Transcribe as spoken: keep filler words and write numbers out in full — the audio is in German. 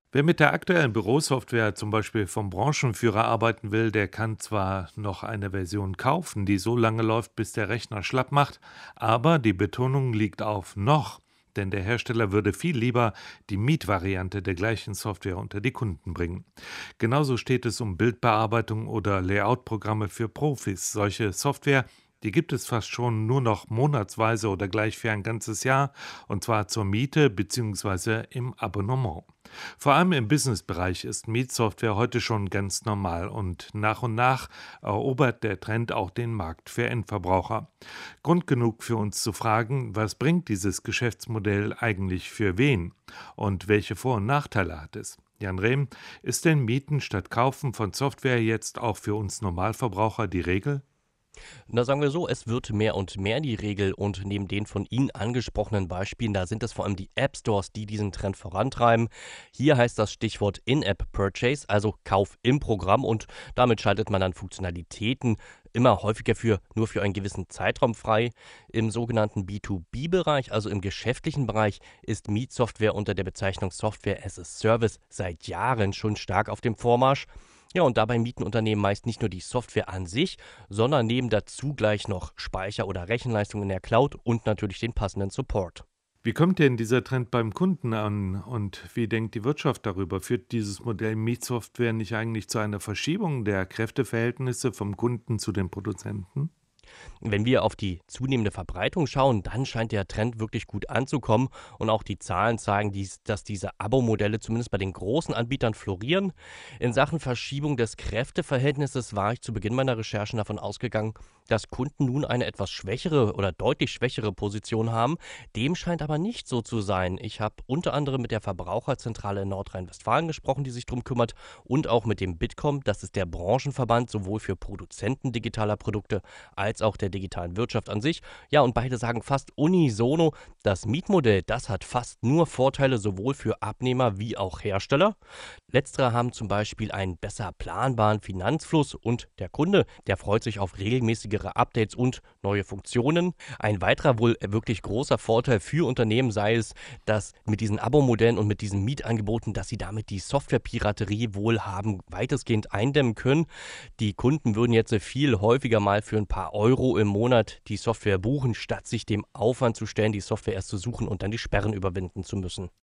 Wer mit der aktuellen Bürosoftware zum Beispiel vom Branchenführer arbeiten will, der kann zwar noch eine Version kaufen, die so lange läuft, bis der Rechner schlapp macht, aber die Betonung liegt auf noch, denn der Hersteller würde viel lieber die Mietvariante der gleichen Software unter die Kunden bringen. Genauso steht es um Bildbearbeitung oder Layout-Programme für Profis. Solche Software, die gibt es fast schon nur noch monatsweise oder gleich für ein ganzes Jahr, und zwar zur Miete bzw. im Abonnement. Vor allem im Businessbereich ist Mietsoftware heute schon ganz normal und nach und nach erobert der Trend auch den Markt für Endverbraucher. Grund genug für uns zu fragen, was bringt dieses Geschäftsmodell eigentlich für wen und welche Vor- und Nachteile hat es? Jan Rehm, ist denn Mieten statt Kaufen von Software jetzt auch für uns Normalverbraucher die Regel? Na, sagen wir so, es wird mehr und mehr die Regel und neben den von Ihnen angesprochenen Beispielen, da sind es vor allem die App Stores, die diesen Trend vorantreiben. Hier heißt das Stichwort In-App-Purchase, also Kauf im Programm, und damit schaltet man dann Funktionalitäten immer häufiger für nur für einen gewissen Zeitraum frei. Im sogenannten B zwei B-Bereich, also im geschäftlichen Bereich, ist Mietsoftware unter der Bezeichnung Software as a Service seit Jahren schon stark auf dem Vormarsch. Ja, und dabei mieten Unternehmen meist nicht nur die Software an sich, sondern nehmen dazu gleich noch Speicher oder Rechenleistung in der Cloud und natürlich den passenden Support. Wie kommt denn dieser Trend beim Kunden an und wie denkt die Wirtschaft darüber? Führt dieses Modell Mietsoftware nicht eigentlich zu einer Verschiebung der Kräfteverhältnisse vom Kunden zu den Produzenten? Wenn wir auf die zunehmende Verbreitung schauen, dann scheint der Trend wirklich gut anzukommen und auch die Zahlen zeigen, dies, dass diese Abo-Modelle zumindest bei den großen Anbietern florieren. In Sachen Verschiebung des Kräfteverhältnisses war ich zu Beginn meiner Recherchen davon ausgegangen, dass Kunden nun eine etwas schwächere oder deutlich schwächere Position haben. Dem scheint aber nicht so zu sein. Ich habe unter anderem mit der Verbraucherzentrale in Nordrhein-Westfalen gesprochen, die sich darum kümmert, und auch mit dem Bitkom, das ist der Branchenverband sowohl für Produzenten digitaler Produkte als auch der digitalen Wirtschaft an sich. Ja, und beide sagen fast unisono, das Mietmodell, das hat fast nur Vorteile sowohl für Abnehmer wie auch Hersteller. Letztere haben zum Beispiel einen besser planbaren Finanzfluss und der Kunde, der freut sich auf regelmäßigere Updates und neue Funktionen. Ein weiterer wohl wirklich großer Vorteil für Unternehmen sei es, dass mit diesen Abo-Modellen und mit diesen Mietangeboten, dass sie damit die Softwarepiraterie wohl haben weitestgehend eindämmen können. Die Kunden würden jetzt viel häufiger mal für ein paar Euro im Monat die Software buchen, statt sich dem Aufwand zu stellen, die Software erst zu suchen und dann die Sperren überwinden zu müssen.